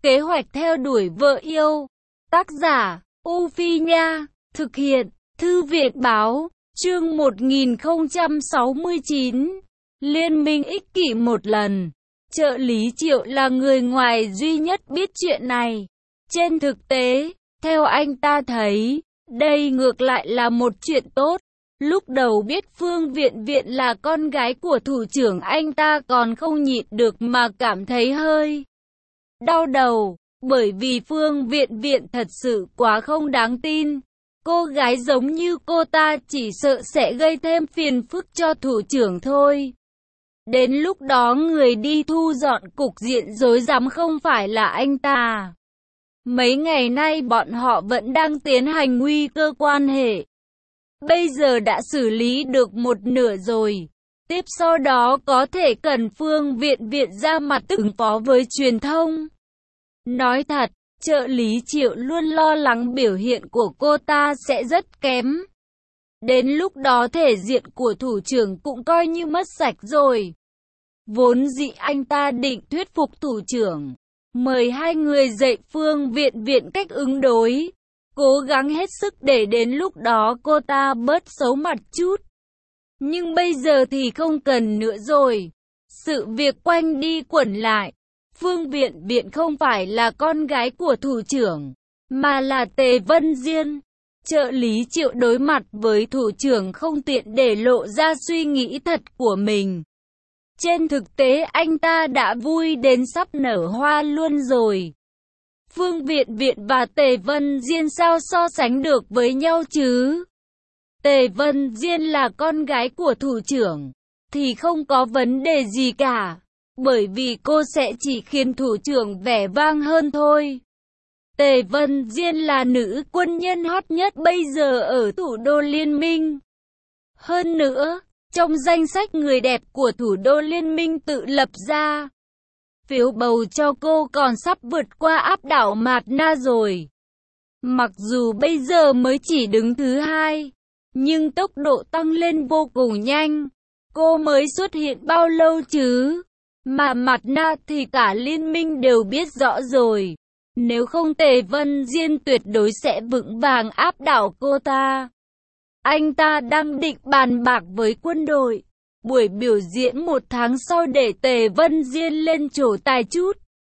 Kế hoạch theo đuổi vợ yêu. Tác giả, U Phi Nha. Thực hiện, Thư viện Báo. Chương 1069. Liên minh ích kỷ một lần. Trợ lý Triệu là người ngoài duy nhất biết chuyện này. Trên thực tế, theo anh ta thấy, đây ngược lại là một chuyện tốt. Lúc đầu biết Phương Viện Viện là con gái của thủ trưởng, anh ta còn không nhịn được mà cảm thấy hơi đau đầu, bởi vì Phương Viện Viện thật sự quá không đáng tin. Cô gái giống như cô ta chỉ sợ sẽ gây thêm phiền phức cho thủ trưởng thôi. Đến lúc đó người đi thu dọn cục diện rối rắm không phải là anh ta. Mấy ngày nay bọn họ vẫn đang tiến hành nguy cơ quan hệ. Bây giờ đã xử lý được một nửa rồi. Tiếp sau đó có thể cần Phương Viện Viện ra mặt ứng phó với truyền thông. Nói thật, trợ lý Triệu luôn lo lắng biểu hiện của cô ta sẽ rất kém. Đến lúc đó thể diện của thủ trưởng cũng coi như mất sạch rồi. Vốn dĩ anh ta định thuyết phục thủ trưởng, mời hai người dạy Phương Viện Viện cách ứng đối. Cố gắng hết sức để đến lúc đó cô ta bớt xấu mặt chút. Nhưng bây giờ thì không cần nữa rồi. Sự việc quanh đi quẩn lại. Phương Viện Viện không phải là con gái của thủ trưởng, mà là Tề Vân Diên. Trợ lý Triệu đối mặt với thủ trưởng không tiện để lộ ra suy nghĩ thật của mình. Trên thực tế anh ta đã vui đến sắp nở hoa luôn rồi. Phương Viện Viện và Tề Vân Diên sao so sánh được với nhau chứ? Tề Vân Diên là con gái của thủ trưởng, thì không có vấn đề gì cả, bởi vì cô sẽ chỉ khiến thủ trưởng vẻ vang hơn thôi. Tề Vân Diên là nữ quân nhân hot nhất bây giờ ở thủ đô Liên minh. Hơn nữa, trong danh sách người đẹp của thủ đô Liên minh tự lập ra, phiếu bầu cho cô còn sắp vượt qua áp đảo Mạt Na rồi. Mặc dù bây giờ mới chỉ đứng thứ hai, nhưng tốc độ tăng lên vô cùng nhanh. Cô mới xuất hiện bao lâu chứ? Mà Mạt Na thì cả liên minh đều biết rõ rồi. Nếu không Tề Vân Diên tuyệt đối sẽ vững vàng áp đảo cô ta. Anh ta đang định bàn bạc với quân đội. Buổi biểu diễn một tháng sau để Tề Vân Diên lên trổ tài chút.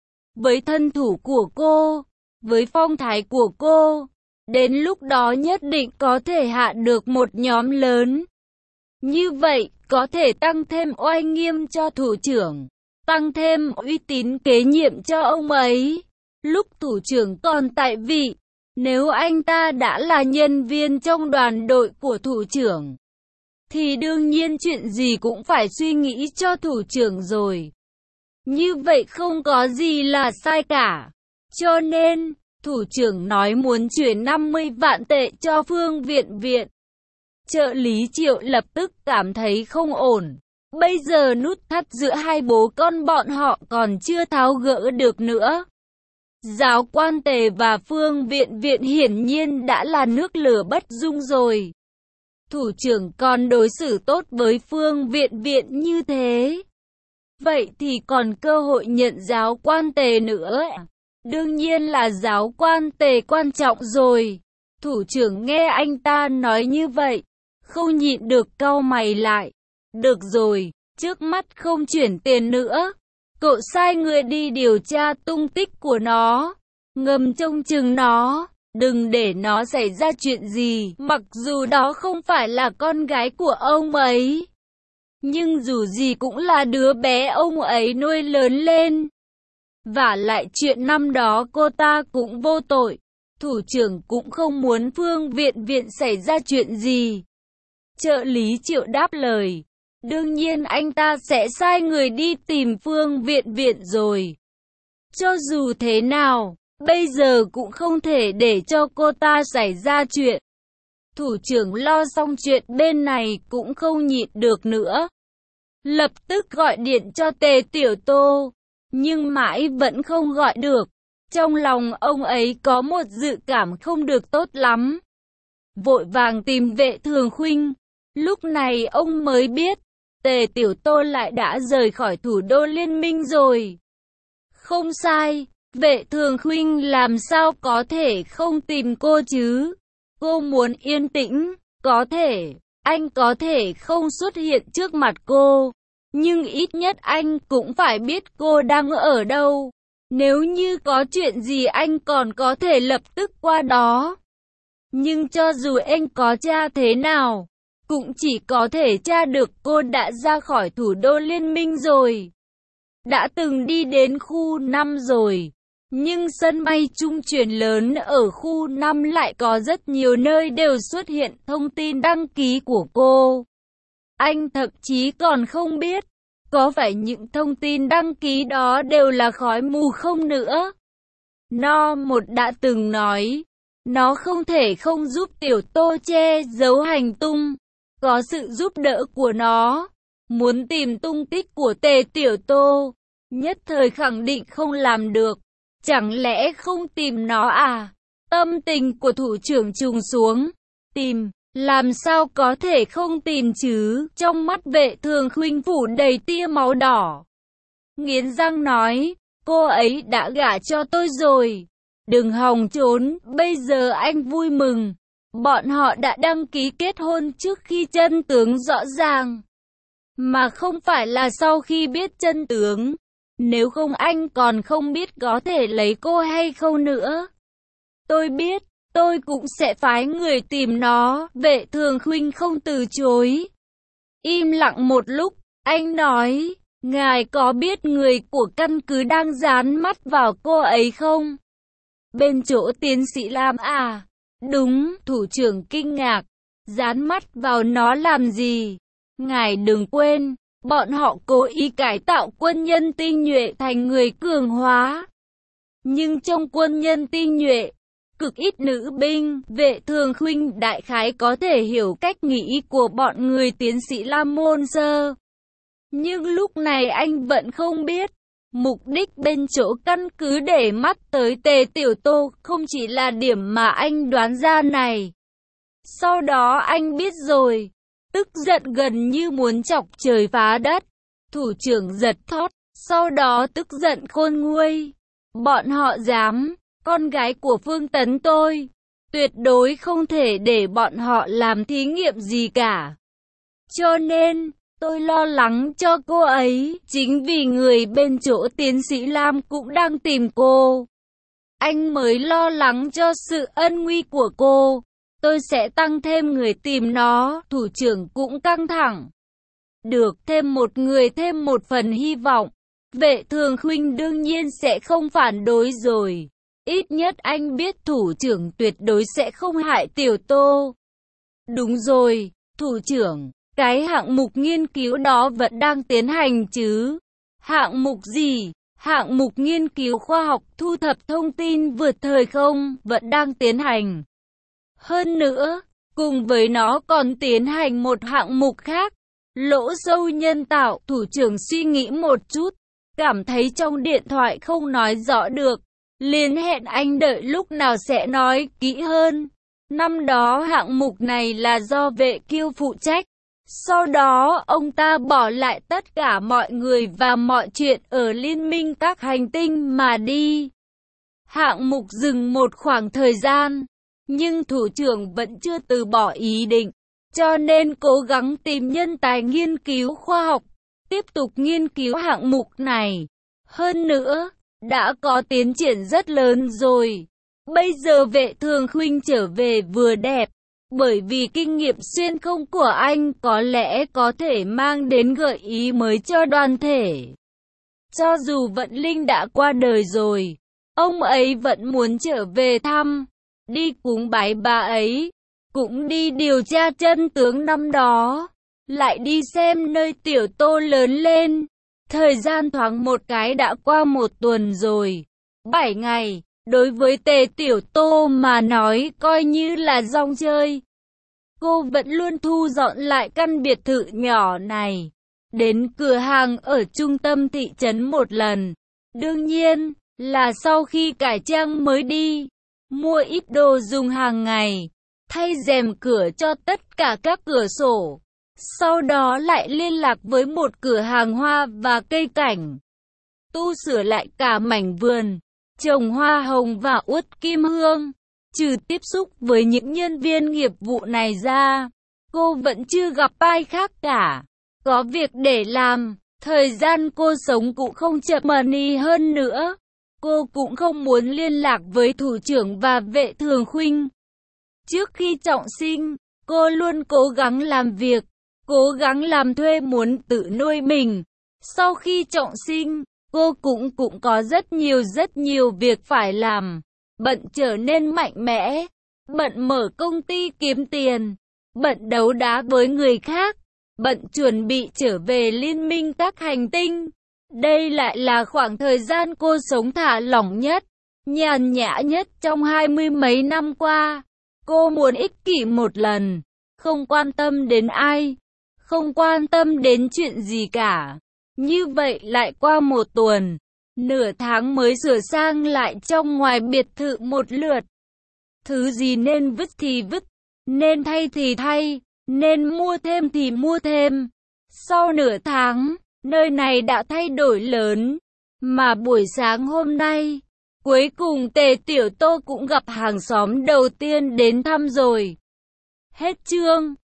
Với thân thủ của cô, với phong thái của cô, đến lúc đó nhất định có thể hạ được một nhóm lớn. Như vậy, có thể tăng thêm oai nghiêm cho thủ trưởng, tăng thêm uy tín kế nhiệm cho ông ấy. Lúc thủ trưởng còn tại vị, nếu anh ta đã là nhân viên trong đoàn đội của thủ trưởng, thì đương nhiên chuyện gì cũng phải suy nghĩ cho thủ trưởng rồi. Như vậy không có gì là sai cả. Cho nên, thủ trưởng nói muốn chuyển 50 vạn tệ cho Phương Viện Viện. Trợ lý Triệu lập tức cảm thấy không ổn. Bây giờ nút thắt giữa hai bố con bọn họ còn chưa tháo gỡ được nữa. Giáo quan Tề và Phương Viện Viện hiển nhiên đã là nước lửa bất dung rồi. Thủ trưởng còn đối xử tốt với Phương Viện Viện như thế, vậy thì còn cơ hội nhận giáo quan Tề nữa. Đương nhiên là giáo quan Tề quan trọng rồi. Thủ trưởng nghe anh ta nói như vậy, không nhịn được cau mày lại. Được rồi, trước mắt không chuyển tiền nữa. Cậu sai người đi điều tra tung tích của nó, ngầm trông chừng nó, đừng để nó xảy ra chuyện gì. Mặc dù đó không phải là con gái của ông ấy, nhưng dù gì cũng là đứa bé ông ấy nuôi lớn lên. Vả lại chuyện năm đó cô ta cũng vô tội. Thủ trưởng cũng không muốn Phương Viện Viện xảy ra chuyện gì. Trợ lý Triệu đáp lời. Đương nhiên anh ta sẽ sai người đi tìm Phương Viện Viện rồi. Cho dù thế nào, bây giờ cũng không thể để cho cô ta xảy ra chuyện. Thủ trưởng lo xong chuyện bên này cũng không nhịn được nữa. Lập tức gọi điện cho Tề Tiểu Tô, nhưng mãi vẫn không gọi được. Trong lòng ông ấy có một dự cảm không được tốt lắm. Vội vàng tìm Vệ Thường Khuynh. Lúc này ông mới biết, Tề Tiểu Tô lại đã rời khỏi thủ đô Liên minh rồi. Không sai, Vệ Thường Khuynh làm sao có thể không tìm cô chứ? Cô muốn yên tĩnh, có thể, anh có thể không xuất hiện trước mặt cô, nhưng ít nhất anh cũng phải biết cô đang ở đâu. Nếu như có chuyện gì anh còn có thể lập tức qua đó. Nhưng cho dù anh có tra thế nào, cũng chỉ có thể tra được cô đã ra khỏi thủ đô liên minh rồi. Đã từng đi đến khu 5 rồi. Nhưng sân bay trung chuyển lớn ở khu 5 lại có rất nhiều nơi đều xuất hiện thông tin đăng ký của cô. Anh thậm chí còn không biết, có phải những thông tin đăng ký đó đều là khói mù không nữa. No một đã từng nói, nó không thể không giúp Tiểu Tô che giấu hành tung, có sự giúp đỡ của nó. Muốn tìm tung tích của Tề Tiểu Tô, nhất thời khẳng định không làm được. Chẳng lẽ không tìm nó à? Tâm tình của thủ trưởng trùng xuống. Tìm, làm sao có thể không tìm chứ? Trong mắt Vệ Thường Khuynh phủ đầy tia máu đỏ. Nghiến răng nói, cô ấy đã gả cho tôi rồi. Đừng hòng trốn, bây giờ anh vui mừng. Bọn họ đã đăng ký kết hôn trước khi chân tướng rõ ràng. Mà không phải là sau khi biết chân tướng. Nếu không anh còn không biết có thể lấy cô hay không nữa. Tôi biết, tôi cũng sẽ phái người tìm nó. Vệ Thường Khuynh không từ chối. Im lặng một lúc, anh nói, ngài có biết người của căn cứ đang dán mắt vào cô ấy không? Bên chỗ tiến sĩ Lam à? Đúng, thủ trưởng kinh ngạc. Dán mắt vào nó làm gì? Ngài đừng quên. Bọn họ cố ý cải tạo quân nhân tinh nhuệ thành người cường hóa. Nhưng trong quân nhân tinh nhuệ, cực ít nữ binh. Vệ Thường Khuynh đại khái có thể hiểu cách nghĩ của bọn người tiến sĩ Lam Môn Sơ. Nhưng lúc này anh vẫn không biết. Mục đích bên chỗ căn cứ để mắt tới Tề Tiểu Tô không chỉ là điểm mà anh đoán ra này. Sau đó anh biết rồi. Tức giận gần như muốn chọc trời phá đất. Thủ trưởng giật thót, sau đó tức giận khôn nguôi. Bọn họ dám, con gái của Phương Tấn tôi. Tuyệt đối không thể để bọn họ làm thí nghiệm gì cả. Cho nên, tôi lo lắng cho cô ấy. Chính vì người bên chỗ tiến sĩ Lam cũng đang tìm cô. Anh mới lo lắng cho sự ân nguy của cô. Tôi sẽ tăng thêm người tìm nó. Thủ trưởng cũng căng thẳng. Được, thêm một người thêm một phần hy vọng. Vệ Thường Khuynh đương nhiên sẽ không phản đối rồi. Ít nhất anh biết thủ trưởng tuyệt đối sẽ không hại Tiểu Tô. Đúng rồi, thủ trưởng, cái hạng mục nghiên cứu đó vẫn đang tiến hành chứ? Hạng mục gì? Hạng mục nghiên cứu khoa học thu thập thông tin vượt thời không vẫn đang tiến hành. Hơn nữa, cùng với nó còn tiến hành một hạng mục khác, lỗ sâu nhân tạo. Thủ trưởng suy nghĩ một chút, cảm thấy trong điện thoại không nói rõ được, liền hẹn anh đợi lúc nào sẽ nói kỹ hơn. Năm đó hạng mục này là do Vệ Kiêu phụ trách, sau đó ông ta bỏ lại tất cả mọi người và mọi chuyện ở liên minh các hành tinh mà đi. Hạng mục dừng một khoảng thời gian. Nhưng thủ trưởng vẫn chưa từ bỏ ý định, cho nên cố gắng tìm nhân tài nghiên cứu khoa học, tiếp tục nghiên cứu hạng mục này. Hơn nữa, đã có tiến triển rất lớn rồi. Bây giờ Vệ Thường Khuynh trở về vừa đẹp, bởi vì kinh nghiệm xuyên không của anh có lẽ có thể mang đến gợi ý mới cho đoàn thể. Cho dù Vận Linh đã qua đời rồi, ông ấy vẫn muốn trở về thăm. Đi cúng bái bà ấy, cũng đi điều tra chân tướng năm đó, lại đi xem nơi Tiểu Tô lớn lên. Thời gian thoáng một cái đã qua 1 tuần rồi, 7 ngày, đối với Tề Tiểu Tô mà nói coi như là rong chơi. Cô vẫn luôn thu dọn lại căn biệt thự nhỏ này, đến cửa hàng ở trung tâm thị trấn một lần, đương nhiên là sau khi cải trang mới đi. Mua ít đồ dùng hàng ngày, thay rèm cửa cho tất cả các cửa sổ. Sau đó lại liên lạc với một cửa hàng hoa và cây cảnh. Tu sửa lại cả mảnh vườn. Trồng hoa hồng và uất kim hương. Trừ tiếp xúc với những nhân viên nghiệp vụ này ra, cô vẫn chưa gặp ai khác cả. Có việc để làm, thời gian cô sống cũng không chậm mani hơn nữa. Cô cũng không muốn liên lạc với thủ trưởng và vệ thường khuynh. Trước khi trọng sinh, cô luôn cố gắng làm việc, cố gắng làm thuê muốn tự nuôi mình. Sau khi trọng sinh, cô cũng có rất nhiều việc phải làm. Bận trở nên mạnh mẽ, bận mở công ty kiếm tiền, bận đấu đá với người khác, bận chuẩn bị trở về liên minh các hành tinh. Đây lại là khoảng thời gian cô sống thả lỏng nhất, nhàn nhã nhất trong 20 mấy năm qua. Cô muốn ích kỷ một lần, không quan tâm đến ai, không quan tâm đến chuyện gì cả. Như vậy lại qua một tuần, nửa tháng mới sửa sang lại trong ngoài biệt thự một lượt. Thứ gì nên vứt thì vứt, nên thay thì thay, nên mua thêm thì mua thêm. Sau nửa tháng, nơi này đã thay đổi lớn. Mà buổi sáng hôm nay, cuối cùng Tề Tiểu Tô cũng gặp hàng xóm đầu tiên đến thăm rồi. Hết chương.